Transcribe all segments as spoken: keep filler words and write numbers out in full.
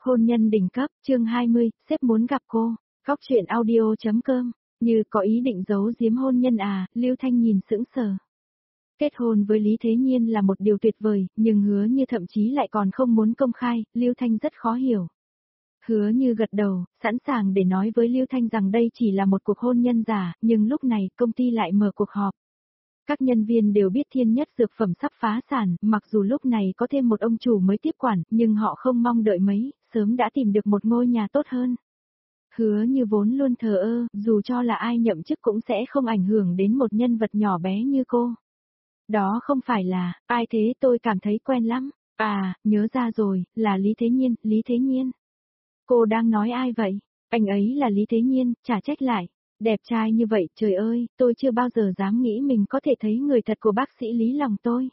Hôn nhân đỉnh cấp, chương hai mươi, sếp muốn gặp cô. Góc truyện audio.com, như có ý định giấu giếm hôn nhân à, Lưu Thanh nhìn sững sờ. Kết hôn với Lý Thế Nhiên là một điều tuyệt vời, nhưng Hứa Như thậm chí lại còn không muốn công khai, Lưu Thanh rất khó hiểu. Hứa Như gật đầu, sẵn sàng để nói với Lưu Thanh rằng đây chỉ là một cuộc hôn nhân giả, nhưng lúc này công ty lại mở cuộc họp. Các nhân viên đều biết Thiên Nhất Dược Phẩm sắp phá sản, mặc dù lúc này có thêm một ông chủ mới tiếp quản, nhưng họ không mong đợi mấy, sớm đã tìm được một ngôi nhà tốt hơn. Hứa Như vốn luôn thờ ơ, dù cho là ai nhậm chức cũng sẽ không ảnh hưởng đến một nhân vật nhỏ bé như cô. Đó không phải là, ai thế tôi cảm thấy quen lắm, à, nhớ ra rồi, là Lý Thế Nhiên, Lý Thế Nhiên. Cô đang nói ai vậy? Anh ấy là Lý Thế Nhiên, chả trách lại. Đẹp trai như vậy, trời ơi, tôi chưa bao giờ dám nghĩ mình có thể thấy người thật của bác sĩ Lý lòng tôi.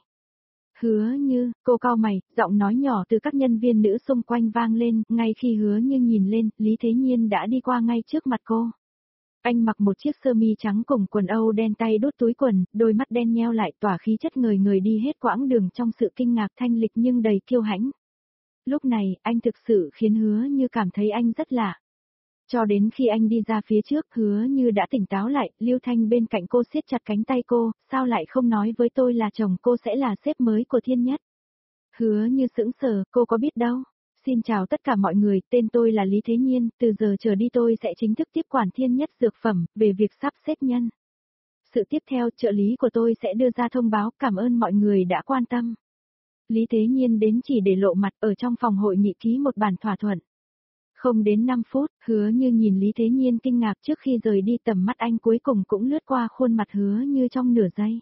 Hứa Như, cô cau mày, giọng nói nhỏ từ các nhân viên nữ xung quanh vang lên, ngay khi Hứa Như nhìn lên, Lý Thế Nhiên đã đi qua ngay trước mặt cô. Anh mặc một chiếc sơ mi trắng cùng quần âu đen, tay đút túi quần, đôi mắt đen nheo lại tỏa khí chất người người đi hết quãng đường trong sự kinh ngạc thanh lịch nhưng đầy kiêu hãnh. Lúc này, anh thực sự khiến Hứa Như cảm thấy anh rất lạ. Cho đến khi anh đi ra phía trước, Hứa Như đã tỉnh táo lại, Lưu Thanh bên cạnh cô siết chặt cánh tay cô, sao lại không nói với tôi là chồng cô sẽ là sếp mới của Thiên Nhất. Hứa Như sững sờ, cô có biết đâu. Xin chào tất cả mọi người, tên tôi là Lý Thế Nhiên, từ giờ trở đi tôi sẽ chính thức tiếp quản Thiên Nhất Dược Phẩm, về việc sắp xếp nhân. Sự tiếp theo, trợ lý của tôi sẽ đưa ra thông báo, cảm ơn mọi người đã quan tâm. Lý Thế Nhiên đến chỉ để lộ mặt, ở trong phòng hội nghị ký một bản thỏa thuận. Không đến năm phút, Hứa Như nhìn Lý Thế Nhiên kinh ngạc, trước khi rời đi tầm mắt anh cuối cùng cũng lướt qua khuôn mặt Hứa Như trong nửa giây.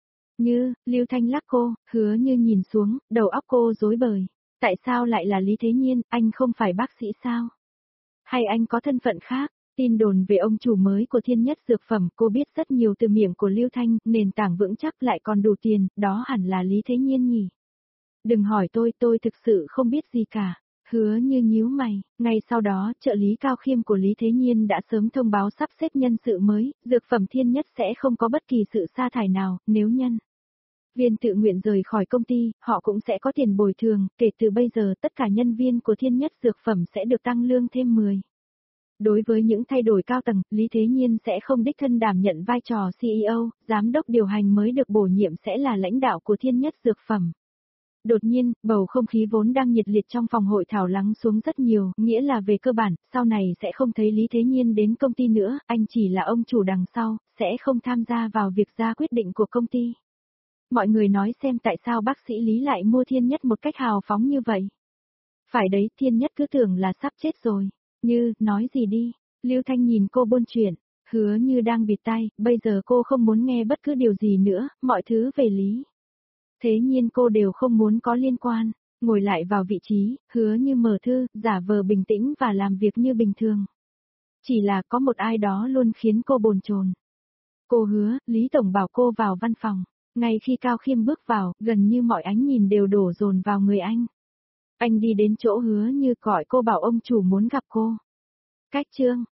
Như, Lưu Thanh lắc cô, Hứa Như nhìn xuống, đầu óc cô rối bời. Tại sao lại là Lý Thế Nhiên, anh không phải bác sĩ sao? Hay anh có thân phận khác? Tin đồn về ông chủ mới của Thiên Nhất Dược Phẩm, cô biết rất nhiều từ miệng của Lưu Thanh, nền tảng vững chắc lại còn đủ tiền, đó hẳn là Lý Thế Nhiên nhỉ? Đừng hỏi tôi, tôi thực sự không biết gì cả. Hứa Như nhíu mày, ngay sau đó, trợ lý cao khiêm của Lý Thế Nhiên đã sớm thông báo sắp xếp nhân sự mới, dược phẩm Thiên Nhất sẽ không có bất kỳ sự sa thải nào, nếu nhân viên tự nguyện rời khỏi công ty, họ cũng sẽ có tiền bồi thường, kể từ bây giờ tất cả nhân viên của Thiên Nhất dược phẩm sẽ được tăng lương thêm mười. Đối với những thay đổi cao tầng, Lý Thế Nhiên sẽ không đích thân đảm nhận vai trò xê e ô, giám đốc điều hành mới được bổ nhiệm sẽ là lãnh đạo của Thiên Nhất dược phẩm. Đột nhiên, bầu không khí vốn đang nhiệt liệt trong phòng hội thảo lắng xuống rất nhiều, nghĩa là về cơ bản, sau này sẽ không thấy Lý Thế Nhiên đến công ty nữa, anh chỉ là ông chủ đằng sau, sẽ không tham gia vào việc ra quyết định của công ty. Mọi người nói xem tại sao bác sĩ Lý lại mua Thiên Nhất một cách hào phóng như vậy. Phải đấy, Thiên Nhất cứ tưởng là sắp chết rồi. Như, nói gì đi. Lưu Thanh nhìn cô buôn chuyện, Hứa Như đang bịt tai, bây giờ cô không muốn nghe bất cứ điều gì nữa, mọi thứ về Lý Thế Nhiên cô đều không muốn có liên quan. Ngồi lại vào vị trí, Hứa Như mở thư, giả vờ bình tĩnh và làm việc như bình thường. Chỉ là có một ai đó luôn khiến cô bồn chồn. Cô Hứa, Lý Tổng bảo cô vào văn phòng. Ngay khi Cao Khiêm bước vào, gần như mọi ánh nhìn đều đổ dồn vào người anh. Anh đi đến chỗ Hứa Như gọi cô bảo ông chủ muốn gặp cô. Cách chương.